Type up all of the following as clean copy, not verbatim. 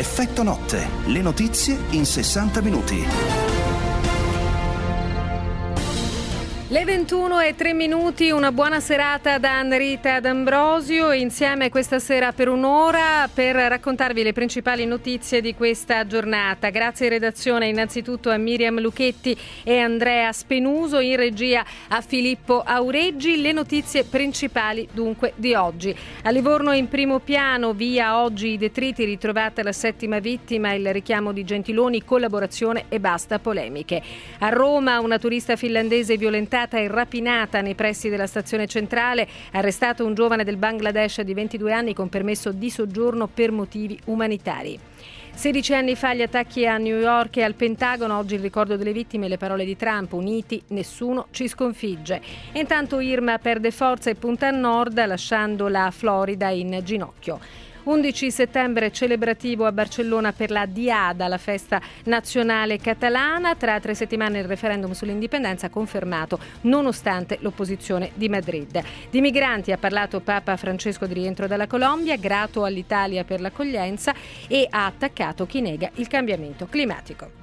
Effetto notte, le notizie in 60 minuti. Le 21:03, una buona serata da Rita D'Ambrosio, insieme questa sera per un'ora per raccontarvi le principali notizie di questa giornata. Grazie in redazione innanzitutto a Miriam Lucchetti e Andrea Spenuso, in regia a Filippo Aureggi. Le notizie principali dunque di oggi. A Livorno in primo piano, via oggi i detriti, ritrovata la 7ª vittima, il richiamo di Gentiloni, collaborazione e basta polemiche. A Roma una turista finlandese violentata e rapinata nei pressi della stazione centrale, arrestato un giovane del Bangladesh di 22 anni con permesso di soggiorno per motivi umanitari. 16 anni fa gli attacchi a New York e al Pentagono, oggi il ricordo delle vittime e le parole di Trump: uniti nessuno ci sconfigge. E intanto Irma perde forza e punta a nord, lasciando la Florida in ginocchio. 11 settembre celebrativo a Barcellona per la Diada, la festa nazionale catalana. Tra 3 settimane il referendum sull'indipendenza confermato nonostante l'opposizione di Madrid. Di migranti ha parlato Papa Francesco di rientro dalla Colombia, grato all'Italia per l'accoglienza, e ha attaccato chi nega il cambiamento climatico.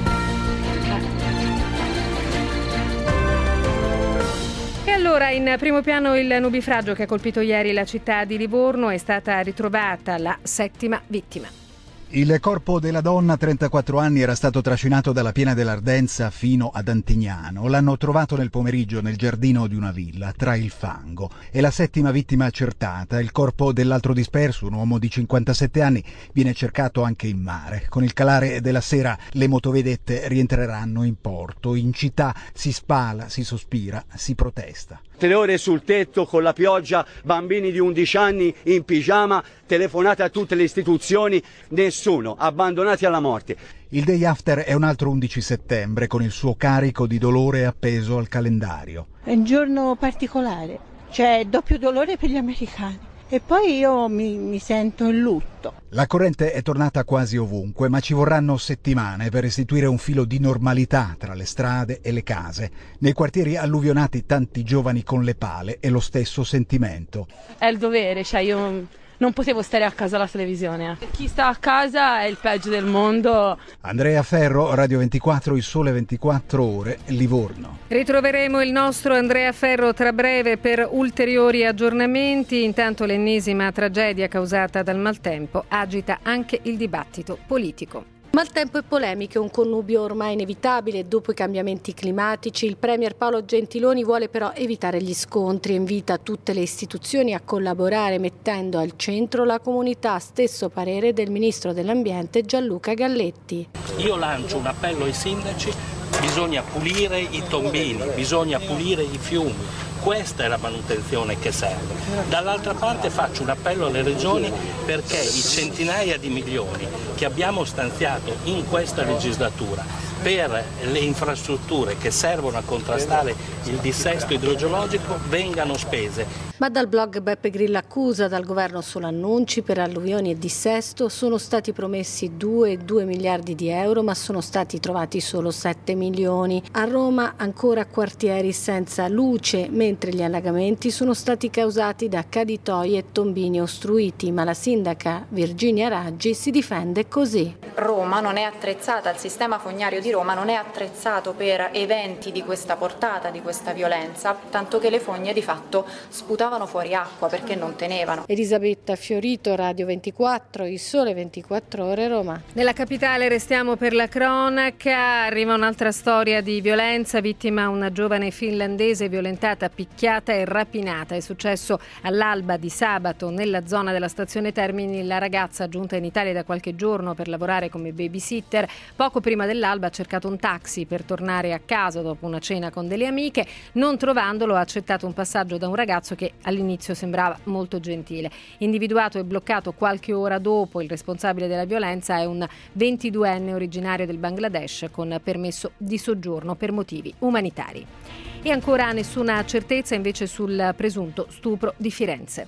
E allora, in primo piano il nubifragio che ha colpito ieri la città di Livorno. È stata ritrovata la 7ª vittima. Il corpo della donna, 34 anni, era stato trascinato dalla piena dell'Ardenza fino ad Antignano. L'hanno trovato nel pomeriggio nel giardino di una villa, tra il fango. È la 7ª vittima accertata. Il corpo dell'altro disperso, un uomo di 57 anni, viene cercato anche in mare. Con il calare della sera le motovedette rientreranno in porto. In città si spala, si sospira, si protesta. 3 ore sul tetto con la pioggia, bambini di 11 anni in pigiama, telefonate a tutte le istituzioni, nessuno, abbandonati alla morte. Il day after è un altro 11 settembre con il suo carico di dolore appeso al calendario. È un giorno particolare, c'è doppio dolore per gli americani. E poi io mi sento in lutto. La corrente è tornata quasi ovunque, ma ci vorranno settimane per restituire un filo di normalità tra le strade e le case. Nei quartieri alluvionati tanti giovani con le pale e lo stesso sentimento. È il dovere, io non potevo stare a casa alla televisione. Chi sta a casa è il peggio del mondo. Andrea Ferro, Radio 24, Il Sole 24 Ore, Livorno. Ritroveremo il nostro Andrea Ferro tra breve per ulteriori aggiornamenti. Intanto l'ennesima tragedia causata dal maltempo agita anche il dibattito politico. Maltempo e polemiche, un connubio ormai inevitabile dopo i cambiamenti climatici. Il premier Paolo Gentiloni vuole però evitare gli scontri e invita tutte le istituzioni a collaborare mettendo al centro la comunità, stesso parere del ministro dell'ambiente Gianluca Galletti. Io lancio un appello ai sindaci: bisogna pulire i tombini, bisogna pulire i fiumi. Questa è la manutenzione che serve. Dall'altra parte faccio un appello alle regioni perché i centinaia di milioni che abbiamo stanziato in questa legislatura per le infrastrutture che servono a contrastare il dissesto idrogeologico vengano spese. Ma dal blog Beppe Grillo accusa, dal governo solo annunci per alluvioni e dissesto. Sono stati promessi 2 miliardi di euro, ma sono stati trovati solo 7 milioni. A Roma ancora quartieri senza luce, mentre gli allagamenti sono stati causati da caditoie e tombini ostruiti, ma la sindaca Virginia Raggi si difende così. Roma non è attrezzata, il sistema fognario di Roma non è attrezzato per eventi di questa portata, di questa violenza, tanto che le fogne di fatto sputavano fuori acqua perché non tenevano. Elisabetta Fiorito, Radio 24, Il Sole 24 Ore, Roma. Nella capitale restiamo per la cronaca. Arriva un'altra storia di violenza, vittima una giovane finlandese violentata, picchiata e rapinata. È successo all'alba di sabato nella zona della stazione Termini. La ragazza, giunta in Italia da qualche giorno per lavorare come babysitter, poco prima dell'alba ha cercato un taxi per tornare a casa dopo una cena con delle amiche. Non trovandolo, ha accettato un passaggio da un ragazzo che all'inizio sembrava molto gentile. Individuato e bloccato qualche ora dopo, il responsabile della violenza è un 22enne originario del Bangladesh con permesso di soggiorno per motivi umanitari. E ancora nessuna certezza invece sul presunto stupro di Firenze.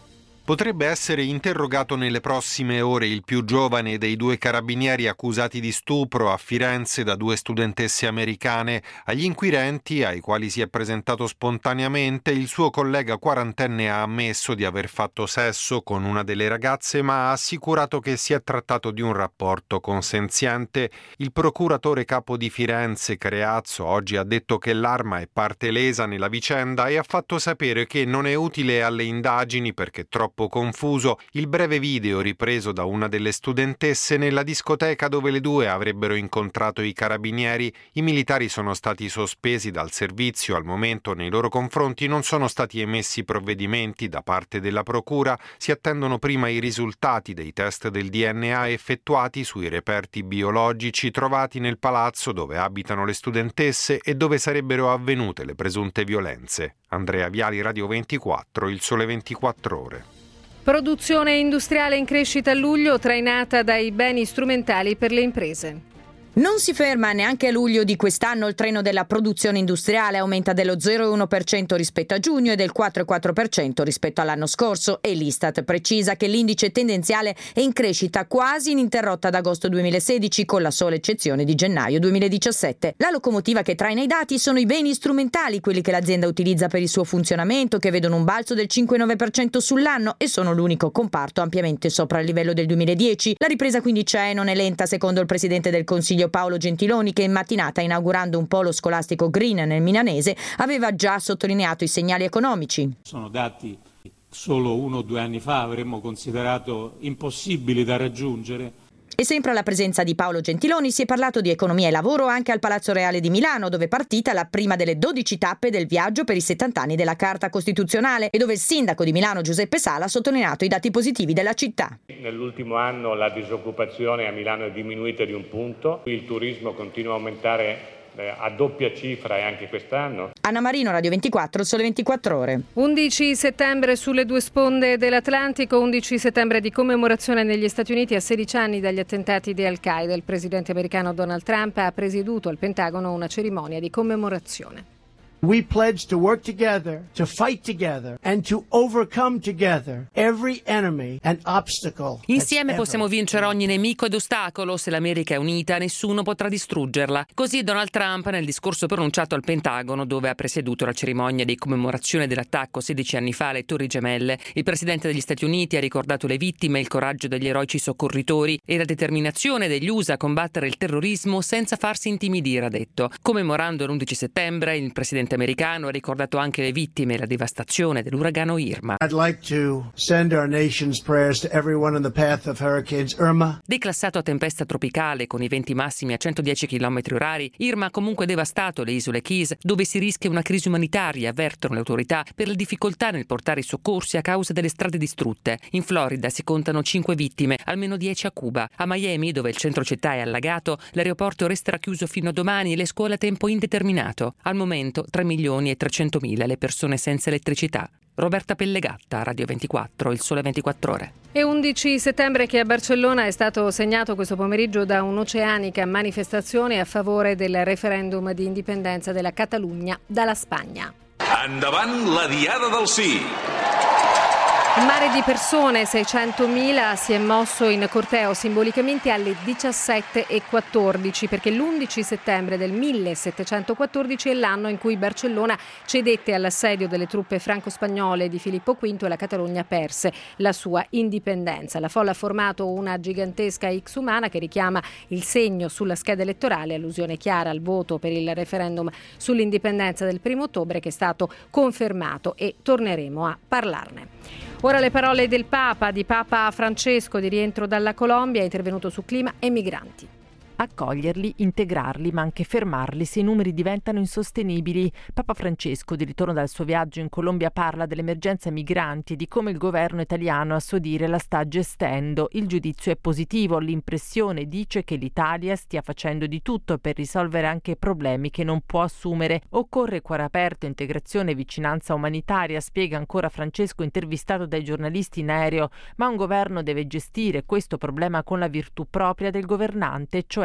Potrebbe essere interrogato nelle prossime ore il più giovane dei 2 carabinieri accusati di stupro a Firenze da 2 studentesse americane. Agli inquirenti, ai quali si è presentato spontaneamente, il suo collega quarantenne ha ammesso di aver fatto sesso con una delle ragazze, ma ha assicurato che si è trattato di un rapporto consenziente. Il procuratore capo di Firenze, Creazzo, oggi ha detto che l'arma è parte lesa nella vicenda e ha fatto sapere che non è utile alle indagini perché troppo confuso il breve video ripreso da una delle studentesse nella discoteca dove le 2 avrebbero incontrato i carabinieri. I militari sono stati sospesi dal servizio. Al momento nei loro confronti non sono stati emessi provvedimenti da parte della procura. Si attendono prima i risultati dei test del DNA effettuati sui reperti biologici trovati nel palazzo dove abitano le studentesse e dove sarebbero avvenute le presunte violenze. Andrea Viali, Radio 24, Il Sole 24 Ore. Produzione industriale in crescita a luglio, trainata dai beni strumentali per le imprese. Non si ferma neanche a luglio di quest'anno. Il treno della produzione industriale aumenta dello 0,1% rispetto a giugno e del 4,4% rispetto all'anno scorso, e l'Istat precisa che l'indice tendenziale è in crescita quasi ininterrotta ad agosto 2016, con la sola eccezione di gennaio 2017. La locomotiva che traina i dati sono i beni strumentali, quelli che l'azienda utilizza per il suo funzionamento, che vedono un balzo del 5,9% sull'anno e sono l'unico comparto ampiamente sopra il livello del 2010. La ripresa quindi c'è e non è lenta, secondo il presidente del Consiglio Paolo Gentiloni, che in mattinata, inaugurando un polo scolastico green nel Milanese, aveva già sottolineato i segnali economici. Sono dati solo 1 o 2 anni fa avremmo considerato impossibili da raggiungere. E sempre alla presenza di Paolo Gentiloni si è parlato di economia e lavoro anche al Palazzo Reale di Milano, dove è partita la prima delle 12 tappe del viaggio per i 70 anni della Carta Costituzionale e dove il sindaco di Milano Giuseppe Sala ha sottolineato i dati positivi della città. Nell'ultimo anno la disoccupazione a Milano è diminuita di 1 punto, il turismo continua a aumentare a doppia cifra e anche quest'anno. Anna Marino, Radio 24, Sole 24 Ore. 11 settembre sulle 2 sponde dell'Atlantico, 11 settembre di commemorazione negli Stati Uniti a 16 anni dagli attentati di Al-Qaeda. Il presidente americano Donald Trump ha presieduto al Pentagono una cerimonia di commemorazione. We pledge to work together, to fight together, and to overcome together every enemy and obstacle. Insieme possiamo vincere ogni nemico ed ostacolo. Se l'America è unita, nessuno potrà distruggerla. Così Donald Trump nel discorso pronunciato al Pentagono, dove ha presieduto la cerimonia di commemorazione dell'attacco 16 anni fa alle Torri Gemelle. Il presidente degli Stati Uniti ha ricordato le vittime, il coraggio degli eroici soccorritori e la determinazione degli USA a combattere il terrorismo senza farsi intimidire, ha detto. Commemorando l'11 settembre, il presidente americano ha ricordato anche le vittime e la devastazione dell'uragano Irma. I'd like to send our nation's prayers to everyone in the path of hurricanes Irma. Declassato a tempesta tropicale con i venti massimi a 110 km/h, Irma ha comunque devastato le isole Keys, dove si rischia una crisi umanitaria, avvertono le autorità, per le difficoltà nel portare i soccorsi a causa delle strade distrutte. In Florida si contano 5 vittime, almeno 10 a Cuba. A Miami, dove il centro città è allagato, l'aeroporto resterà chiuso fino a domani e le scuole a tempo indeterminato. Al momento 3.300.000 le persone senza elettricità. Roberta Pellegatta, Radio 24, Il Sole 24 Ore. E 11 settembre che a Barcellona è stato segnato questo pomeriggio da un'oceanica manifestazione a favore del referendum di indipendenza della Catalunya dalla Spagna. Endavant la Diada del Sì! Un mare di persone, 600.000, si è mosso in corteo simbolicamente alle 17:14 perché l'11 settembre del 1714 è l'anno in cui Barcellona cedette all'assedio delle truppe franco-spagnole di Filippo V e la Catalogna perse la sua indipendenza. La folla ha formato una gigantesca X umana che richiama il segno sulla scheda elettorale, allusione chiara al voto per il referendum sull'indipendenza del 1 ottobre che è stato confermato e torneremo a parlarne. Ora le parole del Papa, di Papa Francesco, di rientro dalla Colombia, è intervenuto su clima e migranti. Accoglierli, integrarli, ma anche fermarli se i numeri diventano insostenibili. Papa Francesco, di ritorno dal suo viaggio in Colombia, parla dell'emergenza migranti e di come il governo italiano a suo dire la sta gestendo. Il giudizio è positivo, l'impressione dice che l'Italia stia facendo di tutto per risolvere anche problemi che non può assumere. Occorre cuore aperto, integrazione e vicinanza umanitaria, spiega ancora Francesco intervistato dai giornalisti in aereo, ma un governo deve gestire questo problema con la virtù propria del governante, cioè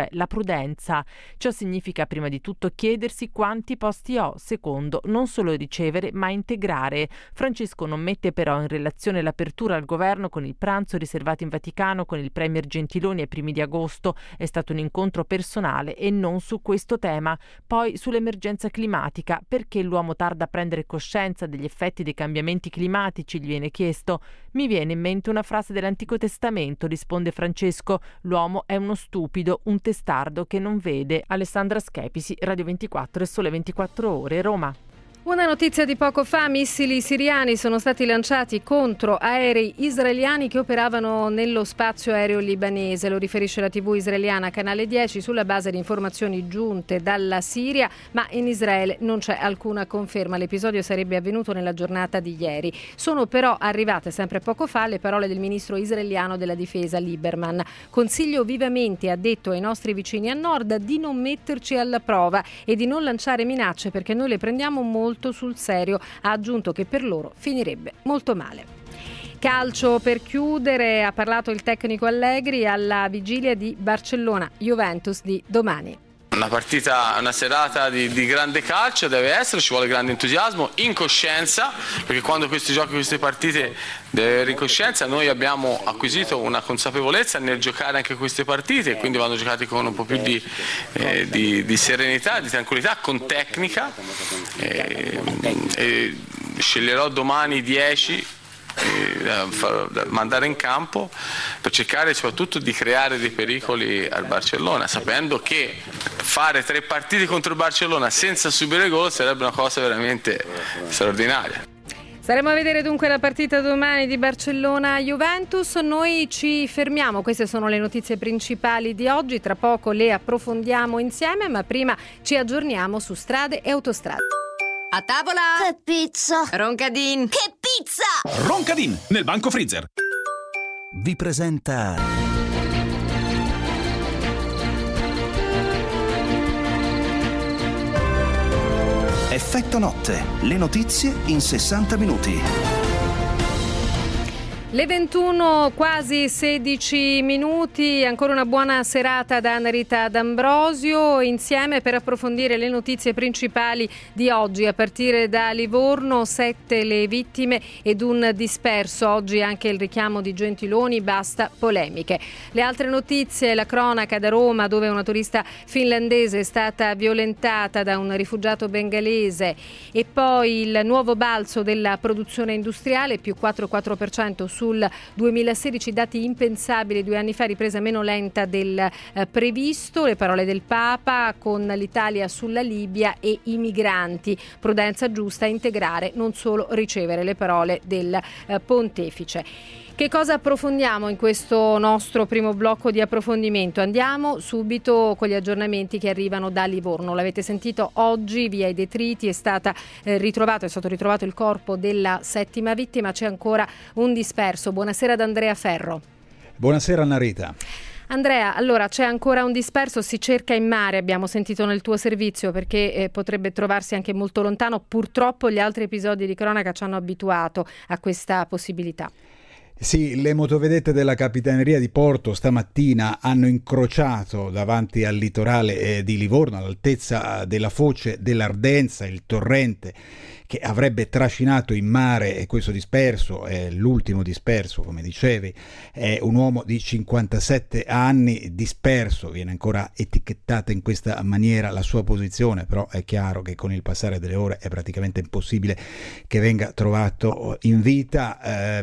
cioè la prudenza. Ciò significa prima di tutto chiedersi quanti posti ho, secondo non solo ricevere ma integrare. Francesco non mette però in relazione l'apertura al governo con il pranzo riservato in Vaticano con il premier Gentiloni ai primi di agosto. È stato un incontro personale e non su questo tema. Poi sull'emergenza climatica, perché l'uomo tarda a prendere coscienza degli effetti dei cambiamenti climatici, gli viene chiesto. Mi viene in mente una frase dell'Antico Testamento, risponde Francesco: l'uomo è uno stupido, un testardo che non vede. Alessandra Schepisi, Radio 24 e Sole 24 Ore, Roma. Una notizia di poco fa: missili siriani sono stati lanciati contro aerei israeliani che operavano nello spazio aereo libanese. Lo riferisce la TV israeliana Canale 10 sulla base di informazioni giunte dalla Siria, ma in Israele non c'è alcuna conferma. L'episodio sarebbe avvenuto nella giornata di ieri. Sono però arrivate sempre poco fa le parole del ministro israeliano della difesa Lieberman. Consiglio vivamente, ha detto ai nostri vicini a nord, di non metterci alla prova e di non lanciare minacce, perché noi le prendiamo molto sul serio. Ha aggiunto che per loro finirebbe molto male. Calcio per chiudere, ha parlato il tecnico Allegri alla vigilia di Barcellona-Juventus di domani. Una serata di grande calcio deve essere, ci vuole grande entusiasmo, incoscienza, perché quando questi giochi, queste partite deve avere incoscienza. Noi abbiamo acquisito una consapevolezza nel giocare anche queste partite, e quindi vanno giocati con un po' più di serenità, di tranquillità, con tecnica. E sceglierò domani 10 da mandare in campo per cercare soprattutto di creare dei pericoli al Barcellona, sapendo che fare 3 partite contro il Barcellona senza subire gol sarebbe una cosa veramente straordinaria. Staremo a vedere dunque la partita domani di Barcellona-Juventus. Noi ci fermiamo, queste sono le notizie principali di oggi, tra poco le approfondiamo insieme, ma prima ci aggiorniamo su strade e autostrade. A tavola! Che pizza! Roncadin! Che pizza! Roncadin, nel Banco Freezer. Vi presenta Effetto Notte, le notizie in 60 minuti. Le 21, quasi 16 minuti, ancora una buona serata da Rita D'Ambrosio, insieme per approfondire le notizie principali di oggi. A partire da Livorno, 7 le vittime ed un disperso. Oggi anche il richiamo di Gentiloni, basta polemiche. Le altre notizie: la cronaca da Roma, dove una turista finlandese è stata violentata da un rifugiato bengalese, e poi il nuovo balzo della produzione industriale, più 4,4% sul 2016, dati impensabili 2 anni fa, ripresa meno lenta del previsto. Le parole del Papa con l'Italia sulla Libia e i migranti, prudenza giusta, integrare, non solo ricevere, le parole del Pontefice. Che cosa approfondiamo in questo nostro primo blocco di approfondimento? Andiamo subito con gli aggiornamenti che arrivano da Livorno. L'avete sentito oggi, via i detriti è stato ritrovato il corpo della 7ª vittima, c'è ancora un disperso. Buonasera ad Andrea Ferro. Buonasera Anna Rita. Andrea, allora c'è ancora un disperso, si cerca in mare, abbiamo sentito nel tuo servizio, perché potrebbe trovarsi anche molto lontano. Purtroppo gli altri episodi di cronaca ci hanno abituato a questa possibilità. Sì, le motovedette della Capitaneria di Porto stamattina hanno incrociato davanti al litorale di Livorno, all'altezza della foce dell'Ardenza, il torrente che avrebbe trascinato in mare questo disperso. È l'ultimo disperso, come dicevi, è un uomo di 57 anni disperso. Viene ancora etichettata in questa maniera la sua posizione, però è chiaro che con il passare delle ore è praticamente impossibile che venga trovato in vita.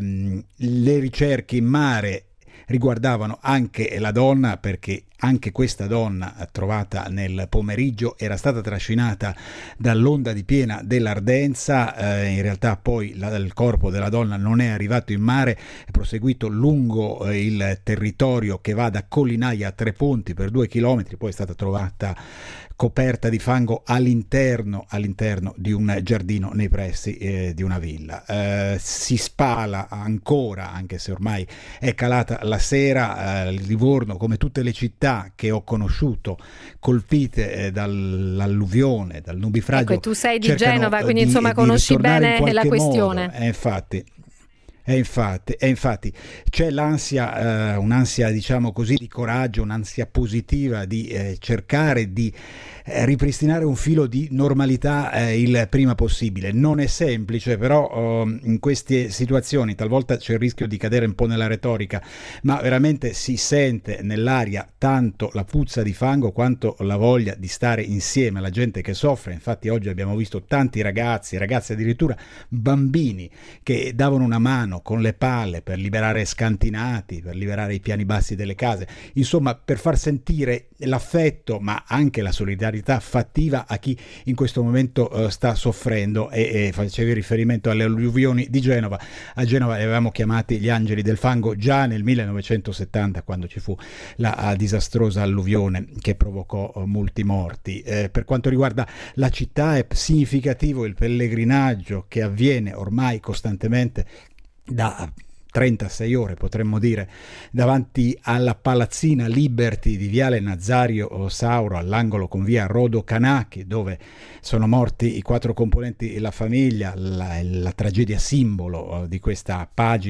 Le ricerche in mare riguardavano anche la donna, perché anche questa donna, trovata nel pomeriggio, era stata trascinata dall'onda di piena dell'Ardenza. In realtà poi il corpo della donna non è arrivato in mare, è proseguito lungo il territorio che va da Collinaia a Tre Ponti per 2 chilometri, poi è stata trovata coperta di fango all'interno di un giardino nei pressi di una villa. Si spala ancora, anche se ormai è calata la sera. Livorno, come tutte le città che ho conosciuto colpite dall'alluvione, dal nubifragio, ecco, tu sei di Genova, quindi insomma conosci bene la questione. Infatti E infatti c'è l'ansia, un'ansia diciamo così di coraggio, un'ansia positiva di cercare di ripristinare un filo di normalità il prima possibile. Non è semplice, però in queste situazioni talvolta c'è il rischio di cadere un po' nella retorica, ma veramente si sente nell'aria tanto la puzza di fango quanto la voglia di stare insieme alla gente che soffre. Infatti oggi abbiamo visto tanti ragazzi, ragazze, addirittura bambini che davano una mano con le palle per liberare scantinati, per liberare i piani bassi delle case, insomma per far sentire l'affetto ma anche la solidarietà fattiva a chi in questo momento sta soffrendo. E facevi riferimento alle alluvioni di Genova. A Genova li avevamo chiamati gli angeli del fango già nel 1970, quando ci fu la disastrosa alluvione che provocò molti morti. Per quanto riguarda la città è significativo il pellegrinaggio che avviene ormai costantemente da 36 ore, potremmo dire, davanti alla palazzina Liberty di Viale Nazario Sauro, all'angolo con via Rodo Canacchi, dove sono morti i 4 componenti della famiglia, la tragedia simbolo di questa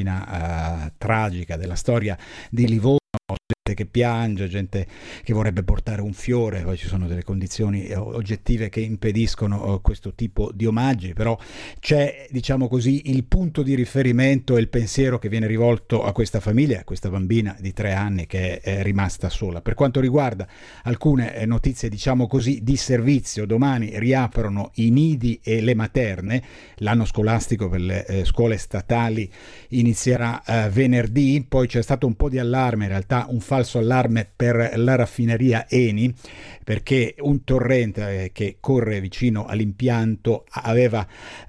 pagina tragica della storia di Livorno. Gente che piange, gente che vorrebbe portare un fiore, poi ci sono delle condizioni oggettive che impediscono questo tipo di omaggi, però c'è, diciamo così, il punto di riferimento e il pensiero che viene rivolto a questa famiglia, a questa bambina di 3 anni che è rimasta sola. Per quanto riguarda alcune notizie, diciamo così, di servizio, domani riaprono i nidi e le materne, l'anno scolastico per le scuole statali inizierà venerdì, poi c'è stato un po' di allarme, in realtà un falso allarme per la raffineria Eni, perché un torrente che corre vicino all'impianto aveva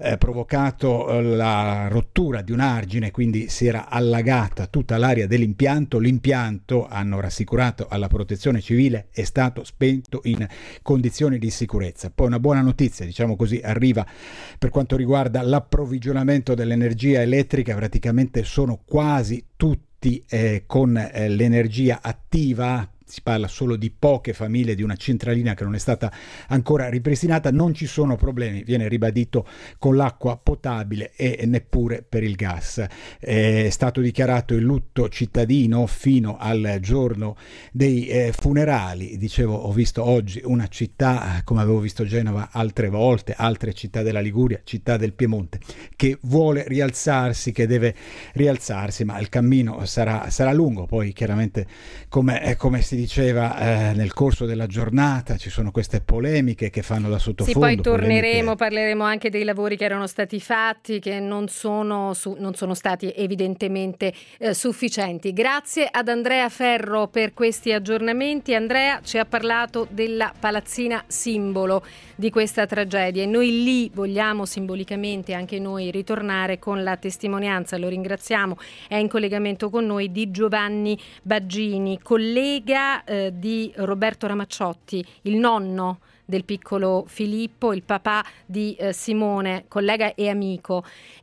provocato la rottura di un argine, quindi si era allagata tutta l'area dell'impianto. L'impianto, hanno rassicurato alla protezione civile, è stato spento in condizioni di sicurezza. Poi una buona notizia, diciamo così, arriva per quanto riguarda l'approvvigionamento dell'energia elettrica. Praticamente sono quasi tutti con l'energia attiva. Si parla solo di poche famiglie, di una centralina che non è stata ancora ripristinata. Non ci sono problemi, viene ribadito, con l'acqua potabile e neppure per il gas. È stato dichiarato il lutto cittadino fino al giorno dei funerali. Dicevo, ho visto oggi una città, come avevo visto Genova altre volte, altre città della Liguria, città del Piemonte, che vuole rialzarsi, che deve rialzarsi, ma il cammino sarà lungo. Poi chiaramente, come si diceva nel corso della giornata, ci sono queste polemiche che fanno da sottofondo. Sì, poi torneremo, parleremo anche dei lavori che erano stati fatti, che non sono stati evidentemente sufficienti. Grazie ad Andrea Ferro per questi aggiornamenti. Andrea ci ha parlato della palazzina simbolo di questa tragedia e noi lì vogliamo simbolicamente anche noi ritornare con la testimonianza, lo ringraziamo, è in collegamento con noi, di Giovanni Baggini, collega di Roberto Ramacciotti, il nonno del piccolo Filippo, il papà di Simone, collega e amico.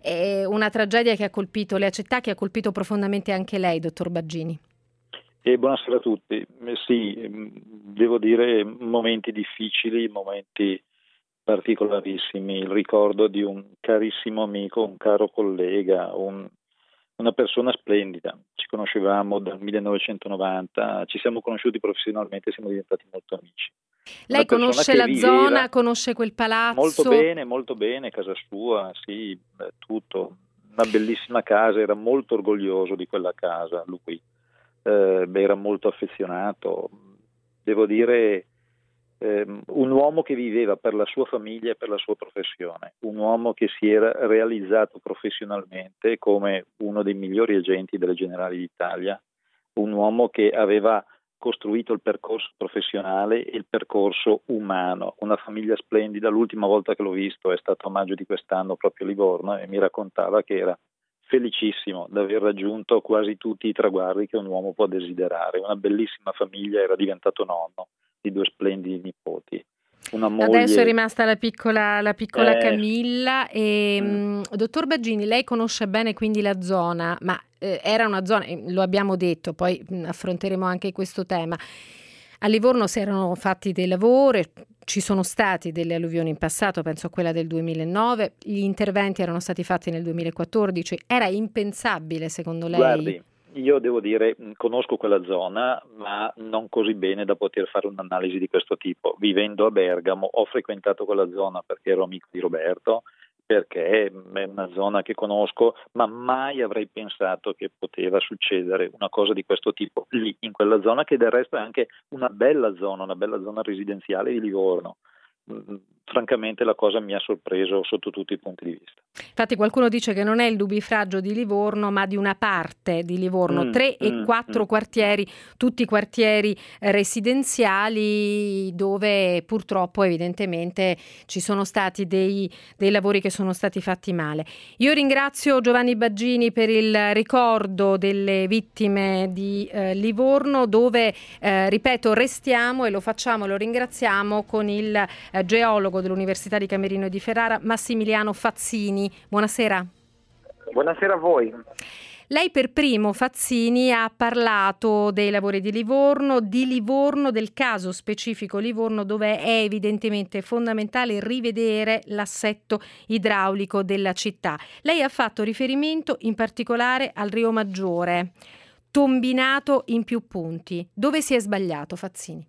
È una tragedia che ha colpito la città, che ha colpito profondamente anche lei, dottor Baggini. Buonasera a tutti. Sì, devo dire momenti difficili, momenti particolarissimi. Il ricordo di un carissimo amico, un caro collega, una persona splendida. Ci conoscevamo dal 1990, ci siamo conosciuti professionalmente e siamo diventati molto amici. Lei conosce la zona, conosce quel palazzo? Molto bene, casa sua, sì, tutto. Una bellissima casa, era molto orgoglioso di quella casa, lui. Era molto affezionato. Devo dire, un uomo che viveva per la sua famiglia e per la sua professione, un uomo che si era realizzato professionalmente come uno dei migliori agenti delle Generali d'Italia, un uomo che aveva costruito il percorso professionale e il percorso umano, una famiglia splendida. L'ultima volta che l'ho visto è stato a maggio di quest'anno proprio a Livorno e mi raccontava che era felicissimo di aver raggiunto quasi tutti i traguardi che un uomo può desiderare. Una bellissima famiglia, era diventato nonno di 2 splendidi nipoti. Una moglie... Adesso è rimasta la piccola Camilla. Dottor Baggini, lei conosce bene quindi la zona, ma era una zona, lo abbiamo detto, poi affronteremo anche questo tema, A Livorno si erano fatti dei lavori, ci sono stati delle alluvioni in passato, penso a quella del 2009, gli interventi erano stati fatti nel 2014, era impensabile secondo lei? Guardi, io devo dire, conosco quella zona, ma non così bene da poter fare un'analisi di questo tipo. Vivendo a Bergamo, ho frequentato quella zona perché ero amico di Roberto, perché è una zona che conosco, ma mai avrei pensato che poteva succedere una cosa di questo tipo lì, in quella zona, che del resto è anche una bella zona residenziale di Livorno. Francamente la cosa mi ha sorpreso sotto tutti i punti di vista. Infatti qualcuno dice che non è il nubifragio di Livorno, ma di una parte di Livorno, 3 e 4 quartieri, tutti quartieri residenziali dove purtroppo evidentemente ci sono stati dei lavori che sono stati fatti male. Io ringrazio Giovanni Baggini per il ricordo delle vittime di Livorno, dove ripeto restiamo e lo ringraziamo con il geologo dell'Università di Camerino e di Ferrara, Massimiliano Fazzini. Buonasera. Buonasera a voi. Lei per primo, Fazzini, ha parlato dei lavori di Livorno, del caso specifico Livorno, dove è evidentemente fondamentale rivedere l'assetto idraulico della città. Lei ha fatto riferimento in particolare al Rio Maggiore, tombinato in più punti. Dove si è sbagliato, Fazzini?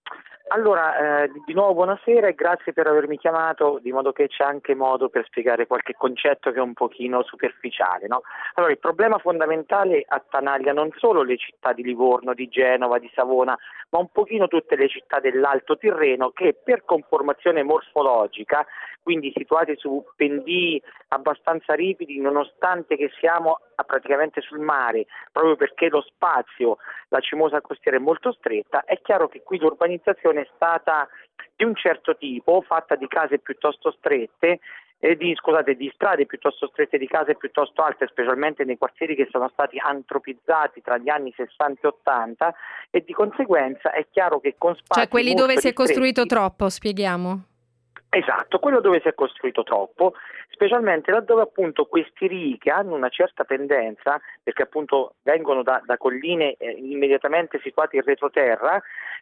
Allora, di nuovo buonasera e grazie per avermi chiamato, di modo che c'è anche modo per spiegare qualche concetto che è un pochino superficiale, no? Allora, il problema fondamentale attanaglia non solo le città di Livorno, di Genova, di Savona, ma un pochino tutte le città dell'Alto Tirreno che per conformazione morfologica, quindi situate su pendii abbastanza ripidi, nonostante che siamo praticamente sul mare, proprio perché lo spazio, la cimosa costiera è molto stretta, è chiaro che qui l'urbanizzazione è stata di un certo tipo, fatta di case piuttosto strette, di strade piuttosto strette, di case piuttosto alte, specialmente nei quartieri che sono stati antropizzati tra gli anni 60 e 80, e di conseguenza è chiaro che con spazi, cioè quelli dove si è costruito troppo, spieghiamo. Esatto, quello dove si è costruito troppo, specialmente laddove appunto questi rii che hanno una certa pendenza, perché appunto vengono da colline immediatamente situate in retroterra,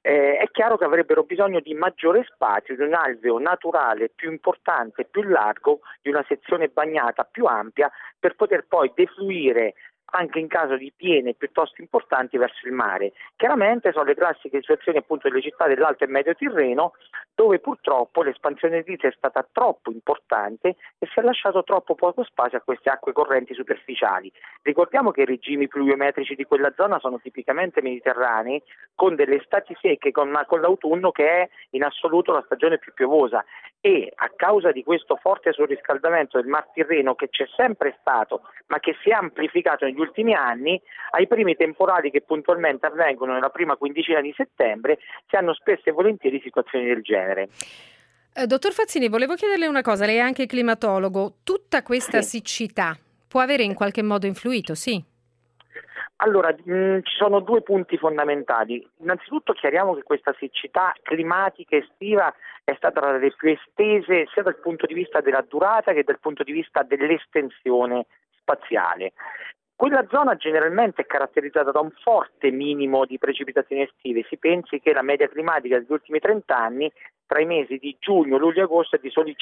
è chiaro che avrebbero bisogno di maggiore spazio, di un alveo naturale più importante, più largo, di una sezione bagnata più ampia, per poter poi defluire anche in caso di piene piuttosto importanti verso il mare. Chiaramente sono le classiche situazioni appunto delle città dell'Alto e Medio Tirreno, dove purtroppo l'espansione edilizia è stata troppo importante e si è lasciato troppo poco spazio a queste acque correnti superficiali. Ricordiamo che i regimi pluviometrici di quella zona sono tipicamente mediterranei, con delle estati secche, con l'autunno che è in assoluto la stagione più piovosa, e a causa di questo forte surriscaldamento del Mar Tirreno, che c'è sempre stato ma che si è amplificato negli ultimi anni, ai primi temporali che puntualmente avvengono nella prima quindicina di settembre si hanno spesso e volentieri situazioni del genere. Dottor Fazzini, volevo chiederle una cosa, lei è anche climatologo. Tutta questa siccità può avere in qualche modo influito, sì? Allora, ci sono due punti fondamentali. Innanzitutto chiariamo che questa siccità climatica estiva è stata tra le più estese sia dal punto di vista della durata che dal punto di vista dell'estensione spaziale. Quella zona generalmente è caratterizzata da un forte minimo di precipitazioni estive. Si pensi che la media climatica degli ultimi 30 anni, tra i mesi di giugno, luglio e agosto, è di soli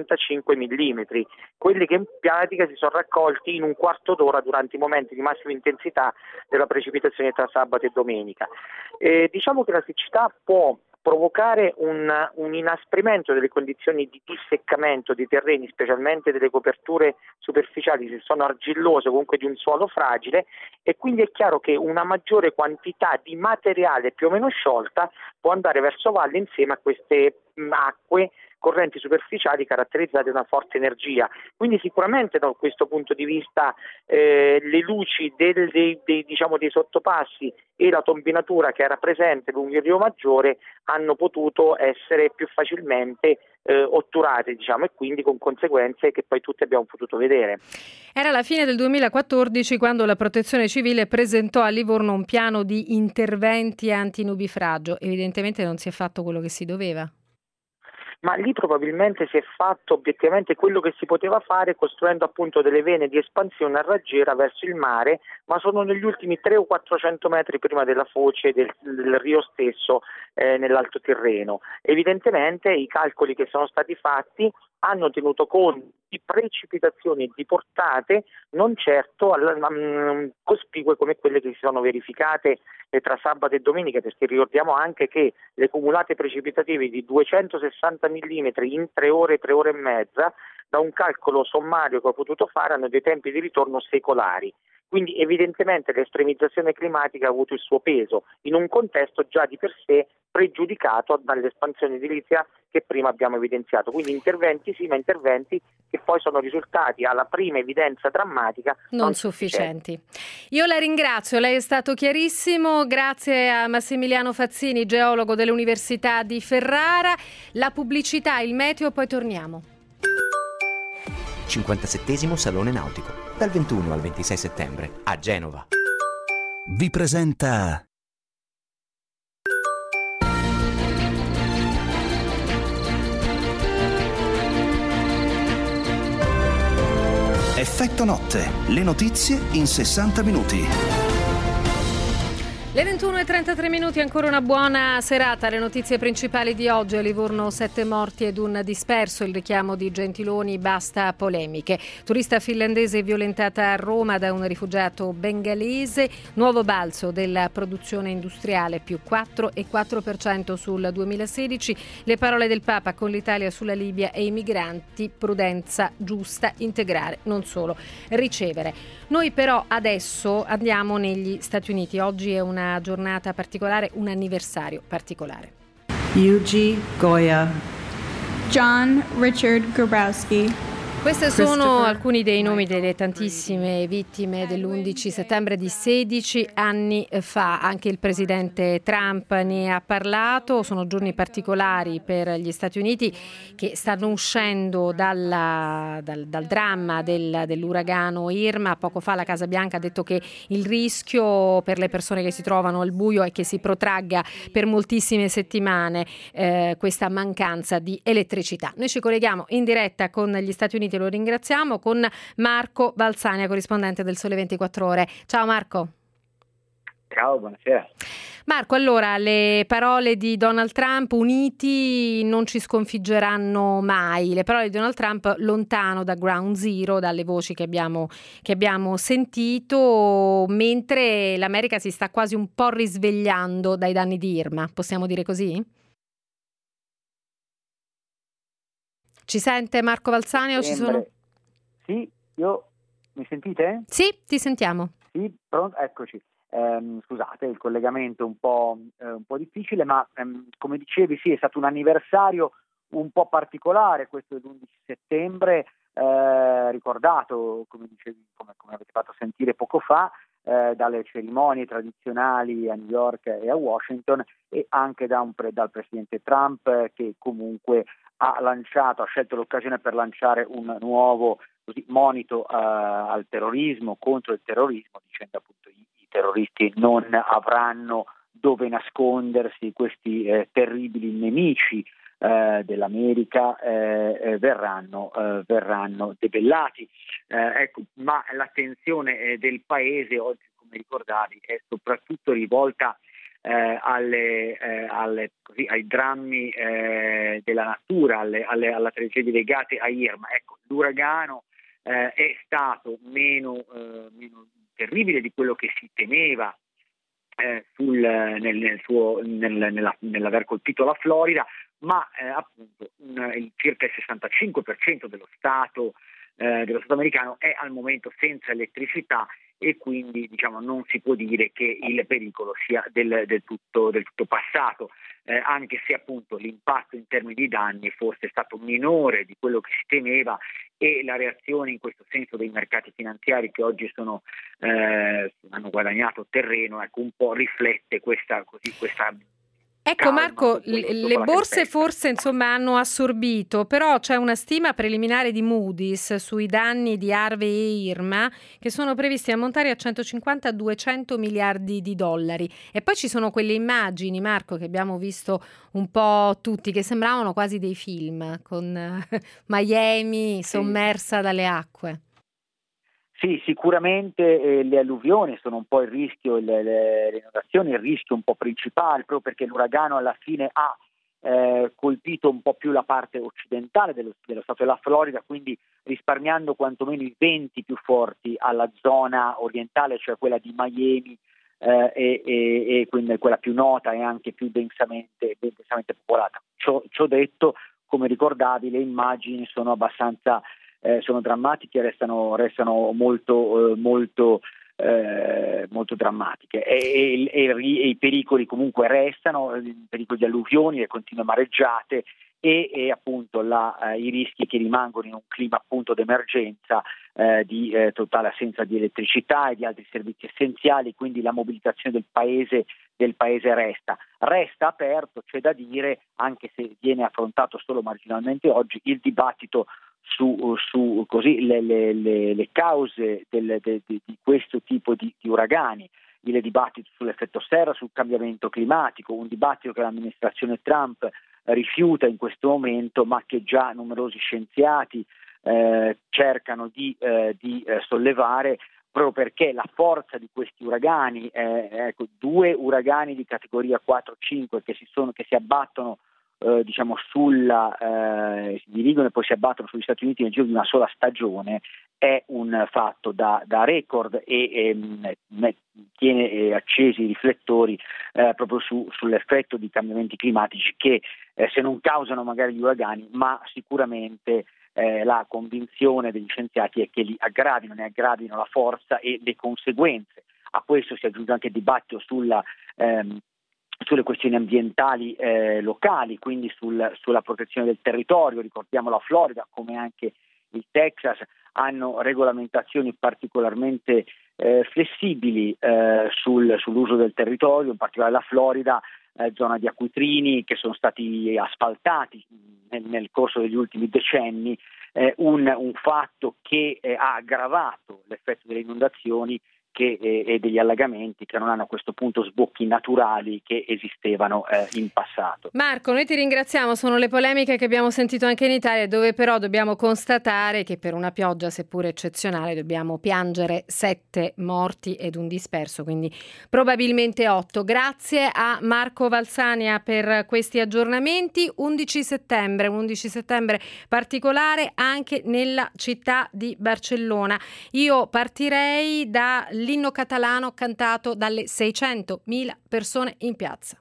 55 millimetri, quelli che in pratica si sono raccolti in un quarto d'ora durante i momenti di massima intensità della precipitazione tra sabato e domenica. Diciamo che la siccità può provocare un inasprimento delle condizioni di disseccamento dei terreni, specialmente delle coperture superficiali se sono argillose o comunque di un suolo fragile, e quindi è chiaro che una maggiore quantità di materiale più o meno sciolta può andare verso valle insieme a queste acque correnti superficiali caratterizzate da una forte energia. Quindi sicuramente da questo punto di vista le luci dei sottopassi e la tombinatura che era presente lungo il Rio Maggiore hanno potuto essere più facilmente otturate, e quindi con conseguenze che poi tutti abbiamo potuto vedere. Era la fine del 2014 quando la Protezione Civile presentò a Livorno un piano di interventi antinubifragio. Evidentemente non si è fatto quello che si doveva. ma lì probabilmente si è fatto obiettivamente quello che si poteva fare costruendo appunto delle vene di espansione a raggiera verso il mare, ma sono negli ultimi 300 o 400 metri prima della foce del Rio stesso nell'Alto Tirreno. Evidentemente i calcoli che sono stati fatti hanno tenuto conto di precipitazioni e di portate non certo cospicue come quelle che si sono verificate tra sabato e domenica, perché ricordiamo anche che le cumulate precipitative di 260 mm in 3 ore e mezza, da un calcolo sommario che ho potuto fare, hanno dei tempi di ritorno secolari. Quindi evidentemente l'estremizzazione climatica ha avuto il suo peso in un contesto già di per sé pregiudicato dall'espansione edilizia che prima abbiamo evidenziato. Quindi interventi sì, ma interventi che poi sono risultati alla prima evidenza drammatica non sufficienti. Io la ringrazio, lei è stato chiarissimo, grazie a Massimiliano Fazzini, geologo dell'Università di Ferrara. La pubblicità, il meteo, poi torniamo. 57° Salone Nautico, dal 21 al 26 settembre a Genova. Vi presenta Effetto Notte, le notizie in 60 minuti. Le 21:33, ancora una buona serata. Le notizie principali di oggi: a Livorno 7 morti ed un disperso, il richiamo di Gentiloni, basta polemiche. Turista finlandese violentata a Roma da un rifugiato bengalese, nuovo balzo della produzione industriale, più 4,4% sul 2016. Le parole del Papa: con l'Italia sulla Libia e i migranti, prudenza giusta, integrare, non solo ricevere. Noi però adesso andiamo negli Stati Uniti. Oggi è una giornata particolare, un anniversario particolare. Yuji Goya, John Richard Grabowski. Questi sono alcuni dei nomi delle tantissime vittime dell'11 settembre di 16 anni fa. Anche il presidente Trump ne ha parlato. Sono giorni particolari per gli Stati Uniti, che stanno uscendo dal dramma dell'uragano Irma. Poco fa la Casa Bianca ha detto che il rischio per le persone che si trovano al buio è che si protragga per moltissime settimane questa mancanza di elettricità. Noi ci colleghiamo in diretta con gli Stati Uniti, lo ringraziamo, con Marco Valzania, corrispondente del Sole 24 Ore. Ciao Marco. Ciao, buonasera. Marco, allora, le parole di Donald Trump: uniti non ci sconfiggeranno mai. Le parole di Donald Trump lontano da Ground Zero, dalle voci che abbiamo sentito, mentre l'America si sta quasi un po' risvegliando dai danni di Irma. Possiamo dire così? Ci sente Marco Valzania o ci sono? Sì, mi sentite? Sì, ti sentiamo. Sì, pronto, eccoci. Scusate, il collegamento un po' difficile, ma come dicevi, sì, è stato un anniversario un po' particolare, questo dell'11 settembre, ricordato, come dicevi, come avete fatto sentire poco fa, dalle cerimonie tradizionali a New York e a Washington, e anche dal presidente Trump, che comunque ha scelto l'occasione per lanciare un nuovo monito al terrorismo, contro il terrorismo, dicendo appunto i terroristi non avranno dove nascondersi, questi terribili nemici dell'America verranno debellati. Ma l'attenzione del paese oggi, come ricordavi, è soprattutto rivolta ai drammi della natura, alla tragedia legate a Irma. Ecco, l'uragano è stato meno terribile di quello che si temeva nell'aver colpito la Florida, ma appunto circa il 65% dello Stato americano è al momento senza elettricità, e quindi non si può dire che il pericolo sia del tutto passato, anche se appunto l'impatto in termini di danni forse è stato minore di quello che si temeva, e la reazione in questo senso dei mercati finanziari, che oggi hanno guadagnato terreno, un po' riflette questa Ecco Marco, le borse forse insomma hanno assorbito, però c'è una stima preliminare di Moody's sui danni di Harvey e Irma che sono previsti ammontare a 150-200 miliardi di dollari. E poi ci sono quelle immagini, Marco, che abbiamo visto un po' tutti, che sembravano quasi dei film, con Miami sommersa dalle acque. Sì, sicuramente le alluvioni sono un po' il rischio, le inondazioni il rischio un po' principale, proprio perché l'uragano alla fine ha colpito un po' più la parte occidentale dello stato della Florida, quindi risparmiando quantomeno i venti più forti alla zona orientale, cioè quella di Miami e quindi quella più nota e anche più densamente popolata. Ciò detto, come ricordavi, le immagini sono abbastanza sono drammatiche, restano molto drammatiche e i pericoli comunque restano, i pericoli di alluvioni, le continue mareggiate e appunto i rischi che rimangono in un clima appunto d'emergenza di totale assenza di elettricità e di altri servizi essenziali, quindi la mobilitazione del paese resta aperto, c'è da dire, anche se viene affrontato solo marginalmente oggi, il dibattito su così le cause di questo tipo di uragani, il dibattito sull'effetto serra, sul cambiamento climatico, un dibattito che l'amministrazione Trump rifiuta in questo momento, ma che già numerosi scienziati cercano di sollevare, proprio perché la forza di questi uragani, due uragani di categoria 4-5 che si abbattono si dirigono e poi si abbattono sugli Stati Uniti nel giro di una sola stagione, è un fatto da record e tiene accesi i riflettori proprio sull'effetto di cambiamenti climatici che se non causano magari gli uragani, ma sicuramente la convinzione degli scienziati è che ne aggravino la forza e le conseguenze. A questo si aggiunge anche il dibattito sulle questioni ambientali locali, quindi sulla protezione del territorio. Ricordiamo la Florida, come anche il Texas, hanno regolamentazioni particolarmente flessibili sull'uso del territorio, in particolare la Florida, zona di acquitrini che sono stati asfaltati nel corso degli ultimi decenni, un fatto che ha aggravato l'effetto delle inondazioni e degli allagamenti, che non hanno a questo punto sbocchi naturali che esistevano in passato. Marco, noi ti ringraziamo, sono le polemiche che abbiamo sentito anche in Italia, dove però dobbiamo constatare che per una pioggia seppur eccezionale dobbiamo piangere 7 morti ed un disperso, quindi probabilmente 8. Grazie a Marco Valsania per questi aggiornamenti. 11 settembre particolare anche nella città di Barcellona. Io partirei dall'inno catalano cantato dalle 600.000 persone in piazza.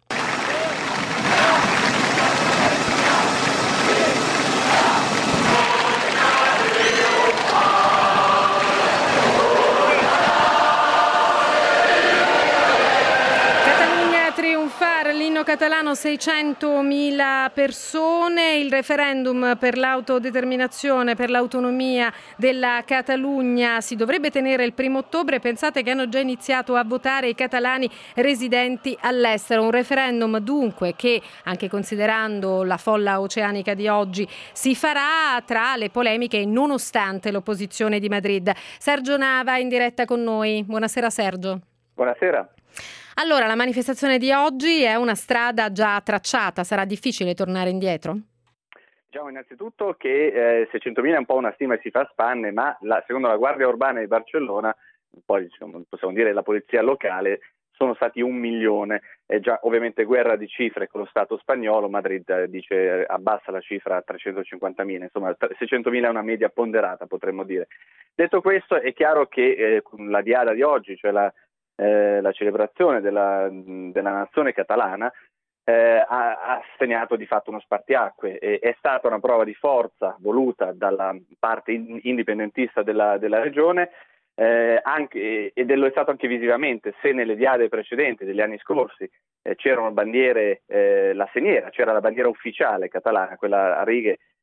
L'inno catalano, 600.000 persone, il referendum per l'autodeterminazione, per l'autonomia della Catalogna si dovrebbe tenere il 1° ottobre. Pensate che hanno già iniziato a votare i catalani residenti all'estero. Un referendum dunque che, anche considerando la folla oceanica di oggi, si farà tra le polemiche nonostante l'opposizione di Madrid. Sergio Nava in diretta con noi. Buonasera Sergio. Buonasera. Allora, la manifestazione di oggi è una strada già tracciata, sarà difficile tornare indietro? Diciamo innanzitutto che 600.000 è un po' una stima che si fa a spanne, ma secondo la Guardia Urbana di Barcellona, poi possiamo dire la polizia locale, sono stati 1 milione. È già ovviamente guerra di cifre con lo Stato spagnolo. Madrid dice abbassa la cifra a 350.000, insomma 600.000 è una media ponderata, potremmo dire. Detto questo, è chiaro che la diada di oggi, cioè la celebrazione della nazione catalana, ha segnato di fatto uno spartiacque. È stata una prova di forza voluta dalla parte indipendentista della regione, ed lo è stato anche visivamente. Se nelle diade precedenti degli anni scorsi c'erano bandiere, la segnera, c'era la bandiera ufficiale catalana, quella a righe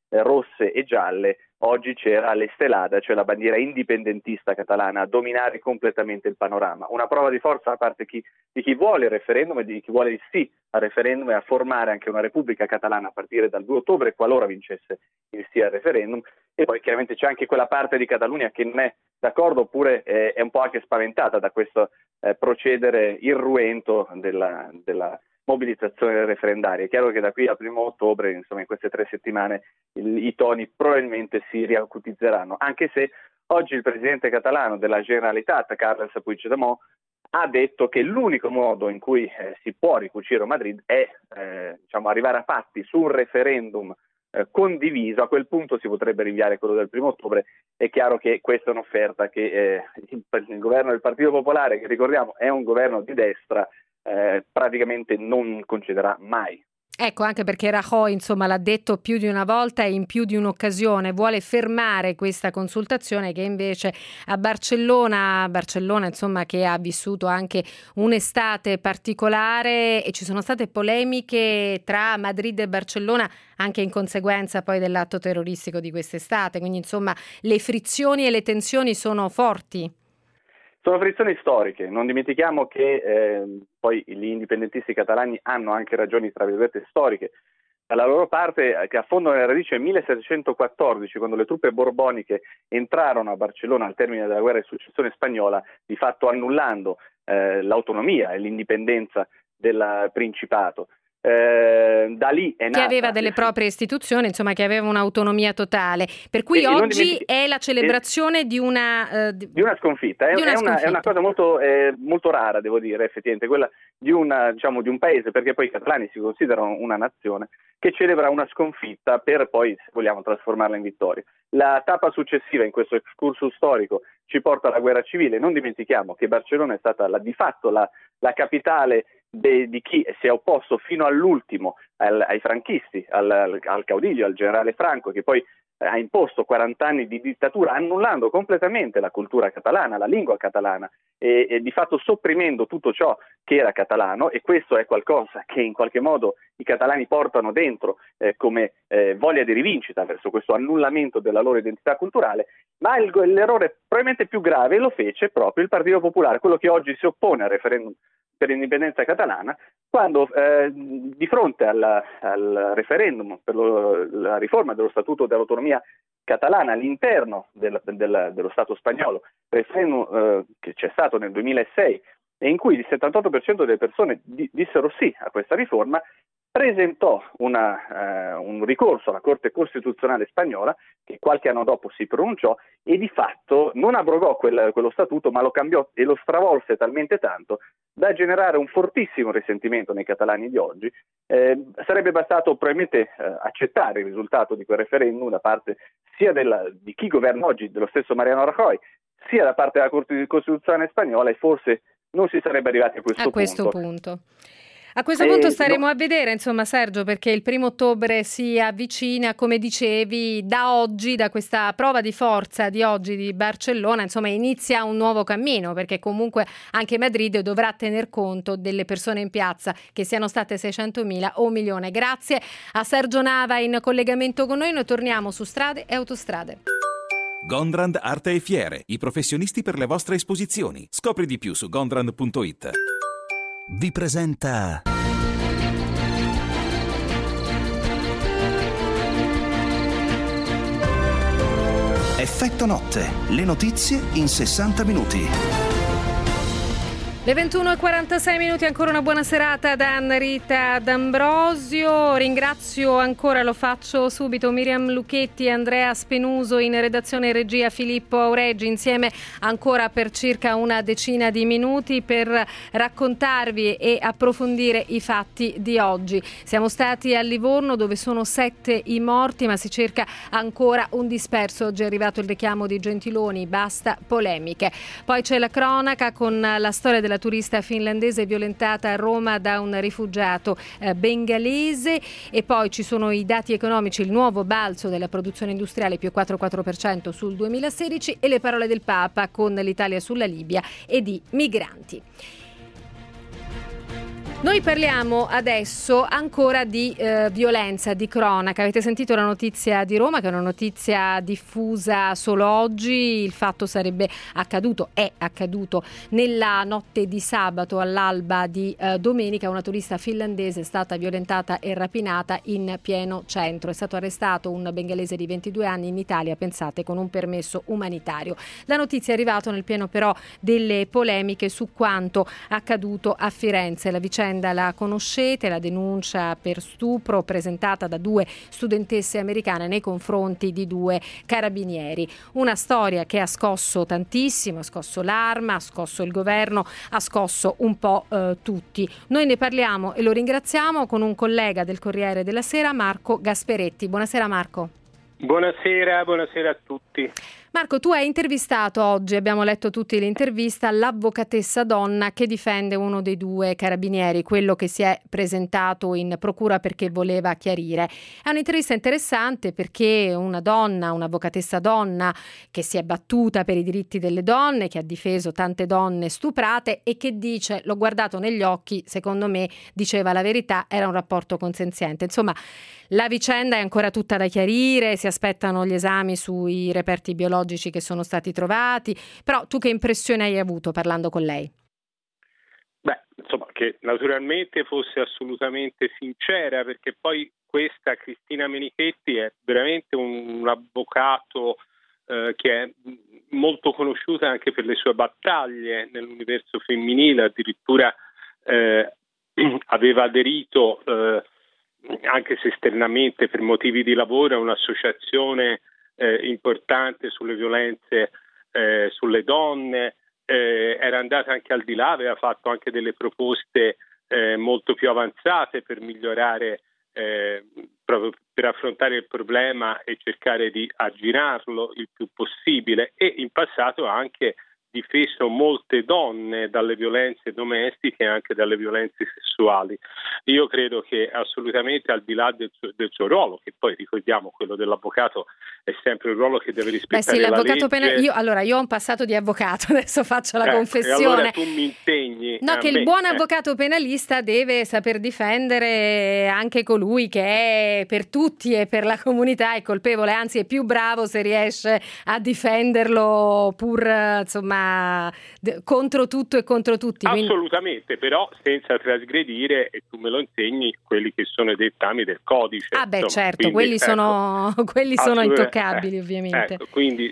rosse e gialle, oggi c'era l'Estelada, cioè la bandiera indipendentista catalana, a dominare completamente il panorama. Una prova di forza da parte di chi vuole il referendum e di chi vuole il sì al referendum e a formare anche una Repubblica Catalana a partire dal 2 ottobre, qualora vincesse il sì al referendum. E poi chiaramente c'è anche quella parte di Catalunya che non è d'accordo, oppure è un po' anche spaventata da questo procedere irruento della mobilitazione referendaria. È chiaro che da qui al 1 ottobre, insomma, in queste 3 settimane, i toni probabilmente si riacutizzeranno, anche se oggi il presidente catalano della Generalitat, Carles Puigdemont, ha detto che l'unico modo in cui si può ricucire Madrid è arrivare a patti su un referendum condiviso. A quel punto si potrebbe rinviare quello del 1 ottobre. È chiaro che questa è un'offerta che il governo del Partito Popolare, che ricordiamo è un governo di destra, praticamente non concederà mai. Ecco, anche perché Rajoy, insomma, l'ha detto più di una volta e in più di un'occasione, vuole fermare questa consultazione che invece a Barcellona, insomma, che ha vissuto anche un'estate particolare, e ci sono state polemiche tra Madrid e Barcellona anche in conseguenza poi dell'atto terroristico di quest'estate, quindi insomma le frizioni e le tensioni sono forti. Sono frizioni storiche, non dimentichiamo che poi gli indipendentisti catalani hanno anche ragioni tra virgolette storiche dalla loro parte, che affondano le radici nel 1714, quando le truppe borboniche entrarono a Barcellona al termine della guerra di successione spagnola, di fatto annullando l'autonomia e l'indipendenza del Principato. Da lì è nata, che aveva delle proprie istituzioni, insomma, che aveva un'autonomia totale, per cui oggi è la celebrazione di una sconfitta. È una cosa molto, molto rara, devo dire, effettivamente, quella di un paese, perché poi i catalani si considerano una nazione che celebra una sconfitta per poi, se vogliamo, trasformarla in vittoria. La tappa successiva in questo excursus storico ci porta alla guerra civile. Non dimentichiamo che Barcellona è stata di fatto la capitale di chi si è opposto fino all'ultimo ai franchisti, al caudiglio, al generale Franco, che poi ha imposto 40 anni di dittatura, annullando completamente la cultura catalana, la lingua catalana e di fatto sopprimendo tutto ciò che era catalano. E questo è qualcosa che in qualche modo i catalani portano dentro come voglia di rivincita verso questo annullamento della loro identità culturale. Ma l'errore probabilmente più grave lo fece proprio il Partito Popolare, quello che oggi si oppone al referendum per l'indipendenza catalana, quando di fronte al referendum per la riforma dello Statuto dell'Autonomia catalana all'interno dello Stato spagnolo, referendum che c'è stato nel 2006 e in cui il 78% delle persone dissero sì a questa riforma, presentò un ricorso alla Corte Costituzionale spagnola, che qualche anno dopo si pronunciò e di fatto non abrogò quello statuto, ma lo cambiò e lo stravolse talmente tanto da generare un fortissimo risentimento nei catalani di oggi. Sarebbe bastato probabilmente accettare il risultato di quel referendum da parte sia di chi governa oggi, dello stesso Mariano Rajoy, sia da parte della Corte Costituzionale spagnola, e forse non si sarebbe arrivati a questo punto. A questo punto staremo a vedere, insomma, Sergio, perché il 1 ottobre si avvicina, come dicevi, da oggi, da questa prova di forza di oggi di Barcellona, insomma, inizia un nuovo cammino, perché comunque anche Madrid dovrà tener conto delle persone in piazza, che siano state 600.000 o 1 milione. Grazie a Sergio Nava in collegamento con noi. Noi torniamo su Strade e Autostrade. Gondrand Arte e Fiere, i professionisti per le vostre esposizioni. Scopri di più su gondrand.it. Vi presenta Effetto Notte, le notizie in 60 minuti. Le 21:46, ancora una buona serata da Rita D'Ambrosio. Ringrazio ancora, lo faccio subito, Miriam Lucchetti e Andrea Spenuso in redazione e regia, Filippo Aureggi, insieme ancora per circa una decina di minuti per raccontarvi e approfondire i fatti di oggi. Siamo stati a Livorno, dove sono 7 i morti, ma si cerca ancora un disperso. Oggi è arrivato il richiamo di Gentiloni, basta polemiche. Poi c'è la cronaca con la storia della turista finlandese violentata a Roma da un rifugiato bengalese, e poi ci sono i dati economici, il nuovo balzo della produzione industriale più 4,4% sul 2016 e le parole del Papa con l'Italia sulla Libia ed i migranti. Noi parliamo adesso ancora di violenza, di cronaca. Avete sentito la notizia di Roma, che è una notizia diffusa solo oggi. Il fatto è accaduto nella notte di sabato all'alba di domenica. Una turista finlandese è stata violentata e rapinata in pieno centro. È stato arrestato un bengalese di 22 anni in Italia, pensate, con un permesso umanitario. La notizia è arrivata nel pieno però delle polemiche su quanto accaduto a Firenze. La vicenda la conoscete, la denuncia per stupro presentata da 2 studentesse americane nei confronti di 2 carabinieri. Una storia che ha scosso tantissimo, ha scosso l'Arma, ha scosso il governo, ha scosso un po' tutti. Noi ne parliamo e lo ringraziamo con un collega del Corriere della Sera, Marco Gasperetti. Buonasera Marco. Buonasera a tutti. Marco, tu hai intervistato oggi, abbiamo letto tutti l'intervista, l'avvocatessa donna che difende uno dei 2 carabinieri, quello che si è presentato in procura perché voleva chiarire. È un'intervista interessante perché una donna, un'avvocatessa donna che si è battuta per i diritti delle donne, che ha difeso tante donne stuprate e che dice, l'ho guardato negli occhi, secondo me diceva la verità, era un rapporto consenziente. Insomma, la vicenda è ancora tutta da chiarire, si aspettano gli esami sui reperti biologici che sono stati trovati, però tu che impressione hai avuto parlando con lei? Insomma, che naturalmente fosse assolutamente sincera, perché poi questa Cristina Menichetti è veramente un avvocato che è molto conosciuta anche per le sue battaglie nell'universo femminile, addirittura aveva aderito anche se esternamente per motivi di lavoro a un'associazione importante sulle violenze sulle donne, era andata anche al di là, aveva fatto anche delle proposte molto più avanzate per migliorare, proprio per affrontare il problema e cercare di aggirarlo il più possibile, e in passato ha anche difeso molte donne dalle violenze domestiche e anche dalle violenze sessuali. Io credo che assolutamente, al di là del suo ruolo, che poi ricordiamo quello dell'avvocato è sempre un ruolo che deve rispettare la legge. Io ho un passato di avvocato, adesso faccio la confessione. E allora tu mi impegni. Che il buon avvocato penalista deve saper difendere anche colui che è per tutti e per la comunità è colpevole, anzi è più bravo se riesce a difenderlo pur contro tutto e contro tutti. Assolutamente, però senza trasgredire, e tu me lo insegni, quelli che sono i dettami del codice. Certo, quindi, quelli sono intoccabili, ovviamente. Quindi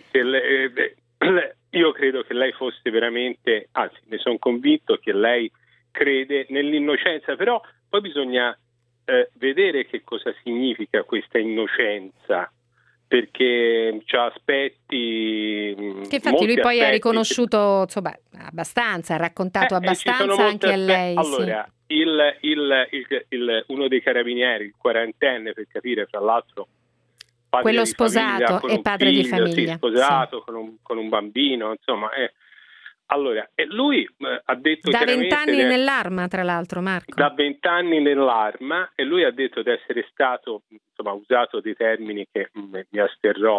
io credo che lei fosse veramente, anzi ne sono convinto che lei crede nell'innocenza, però poi bisogna vedere che cosa significa questa innocenza, perché c'ha aspetti che infatti lui poi ha riconosciuto abbastanza, ha raccontato abbastanza anche a lei. Allora, sì. Uno dei carabinieri, il quarantenne, per capire, fra l'altro quello sposato e padre di famiglia, sì, sposato, sì. Con un bambino, insomma. Allora, lui ha detto da 20 anni nell'Arma, tra l'altro, Marco. Da 20 anni nell'Arma, e lui ha detto di essere stato, ha usato dei termini che mi asterrò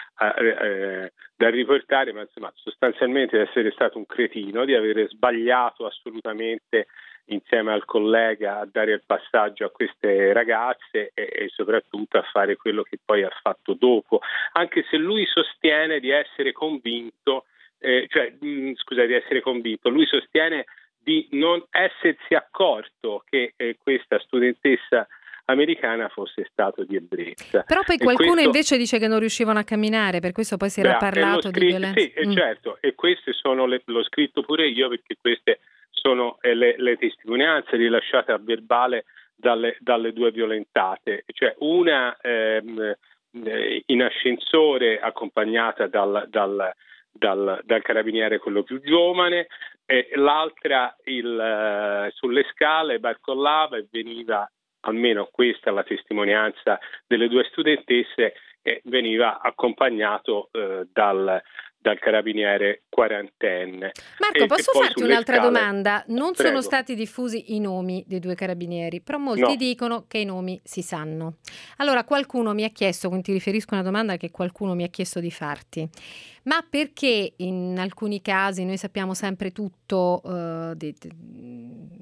da riportare, ma sostanzialmente di essere stato un cretino, di aver sbagliato assolutamente insieme al collega a dare il passaggio a queste ragazze e soprattutto a fare quello che poi ha fatto dopo, anche se lui sostiene di essere convinto. Di essere convinto, lui sostiene di non essersi accorto che questa studentessa americana fosse stato di ebbrezza. Però poi qualcuno invece dice che non riuscivano a camminare, per questo poi si era parlato di violenza. Sì, certo, e queste sono l'ho scritto pure io, perché queste sono le testimonianze rilasciate a verbale dalle 2 violentate, cioè una in ascensore accompagnata dal carabiniere, quello più giovane, e l'altra sulle scale barcollava e veniva, almeno questa è la testimonianza delle 2 studentesse, e veniva accompagnato dal carabiniere quarantenne. Marco, posso farti un'altra domanda? Non Prego. Sono stati diffusi i nomi dei 2 carabinieri, però molti dicono che i nomi si sanno. Allora qualcuno mi ha chiesto, quindi ti riferisco a una domanda che qualcuno mi ha chiesto di farti, ma perché in alcuni casi noi sappiamo sempre tutto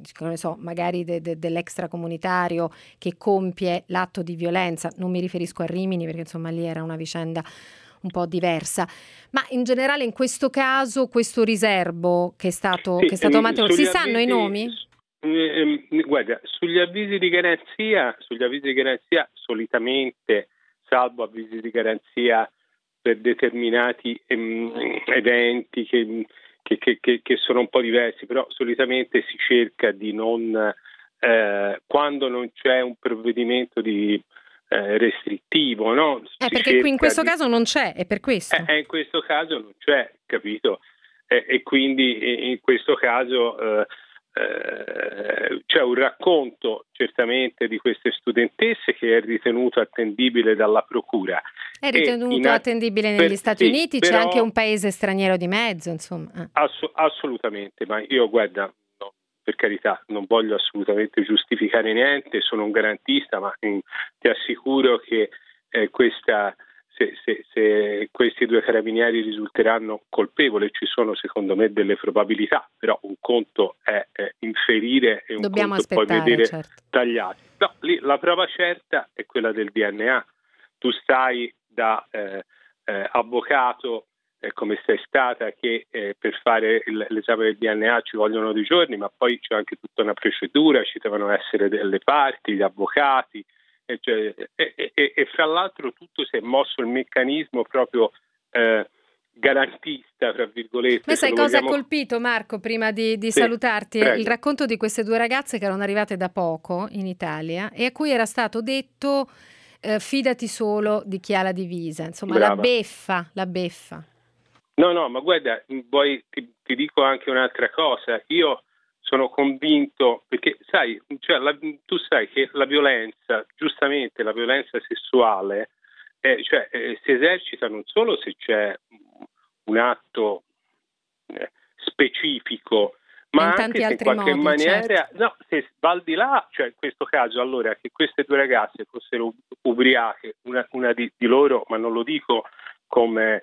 ne so, magari dell'extracomunitario che compie l'atto di violenza. Non mi riferisco a Rimini, perché insomma lì era una vicenda un po' diversa, ma in generale in questo caso questo riserbo che è stato mantenuto, si sanno i nomi? Guarda, sugli avvisi di garanzia solitamente, salvo avvisi di garanzia per determinati eventi che sono un po' diversi, però solitamente si cerca di non, quando non c'è un provvedimento di restrittivo, no? Perché qui in questo caso non c'è, è per questo. In questo caso non c'è, capito? E quindi in questo caso c'è un racconto certamente di queste studentesse che è ritenuto attendibile dalla procura. È ritenuto attendibile negli Stati Uniti, c'è anche un paese straniero di mezzo, insomma. Assolutamente, ma io guarda, per carità, non voglio assolutamente giustificare niente, sono un garantista, ma ti assicuro che se questi due carabinieri risulteranno colpevoli, ci sono secondo me delle probabilità, però un conto è inferire e un Dobbiamo conto poi vedere tagliati. No, lì la prova certa è quella del DNA. Tu stai da avvocato, come sei stata, che per fare l'esame del DNA ci vogliono 2 giorni, ma poi c'è anche tutta una procedura, ci devono essere delle parti, gli avvocati, e fra l'altro tutto si è mosso il meccanismo proprio garantista, tra virgolette. Ma sai cosa ha colpito, Marco, prima di salutarti? Prego. Il racconto di queste 2 ragazze che erano arrivate da poco in Italia e a cui era stato detto fidati solo di chi ha la divisa, insomma. Brava. la beffa. No, ma guarda, ti dico anche un'altra cosa. Io sono convinto, perché sai, tu sai che la violenza, giustamente la violenza sessuale, si esercita non solo se c'è un atto specifico, ma anche se in qualche maniera, se va al di là, cioè in questo caso allora che queste 2 ragazze fossero ubriache, una di loro, ma non lo dico come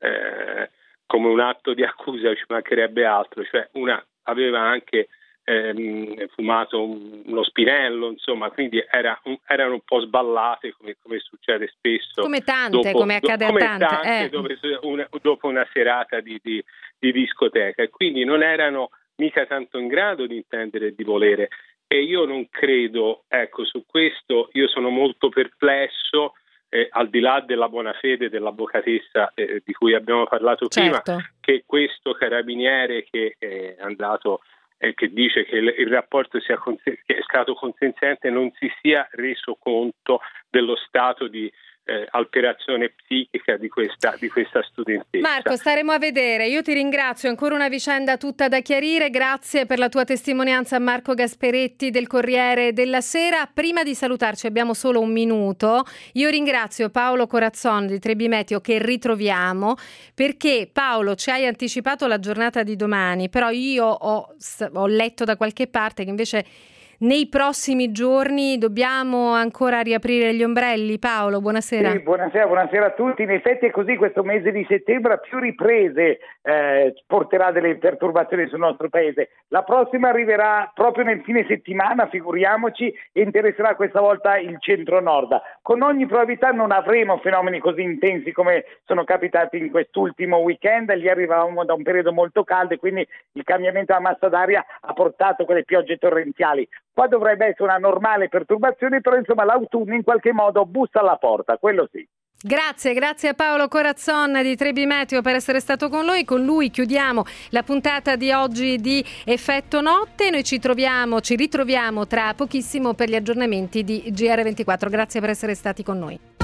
un atto di accusa, ci mancherebbe altro, cioè una aveva anche fumato uno spinello, insomma, quindi erano un po' sballate come succede spesso, come tante, come accade a tante, dopo una serata di discoteca, e quindi non erano mica tanto in grado di intendere e di volere, e io non credo, ecco, su questo io sono molto perplesso, al di là della buona fede dell'avvocatessa di cui abbiamo parlato prima, che questo carabiniere che è andato che dice che il rapporto che è stato consenziente non si sia reso conto dello stato di alterazione psichica di questa studentessa. Marco, staremo a vedere. Io ti ringrazio, ancora una vicenda tutta da chiarire. Grazie per la tua testimonianza, Marco Gasperetti del Corriere della Sera. Prima di salutarci, abbiamo solo 1 minuto. Io ringrazio Paolo Corazzon di Trebi Meteo, che ritroviamo, perché Paolo ci hai anticipato la giornata di domani, però io ho letto da qualche parte che invece nei prossimi giorni dobbiamo ancora riaprire gli ombrelli. Paolo, buonasera. Sì, buonasera a tutti. In effetti è così, questo mese di settembre a più riprese porterà delle perturbazioni sul nostro paese. La prossima arriverà proprio nel fine settimana, figuriamoci, e interesserà questa volta il centro-nord. Con ogni probabilità non avremo fenomeni così intensi come sono capitati in quest'ultimo weekend. Lì arrivavamo da un periodo molto caldo e quindi il cambiamento della massa d'aria ha portato quelle piogge torrenziali. Qua dovrebbe essere una normale perturbazione, però insomma l'autunno in qualche modo bussa alla porta, quello sì. Grazie a Paolo Corazzon di Trebi Meteo per essere stato con noi. Con lui chiudiamo la puntata di oggi di Effetto Notte. Noi ci ritroviamo tra pochissimo per gli aggiornamenti di GR24. Grazie per essere stati con noi.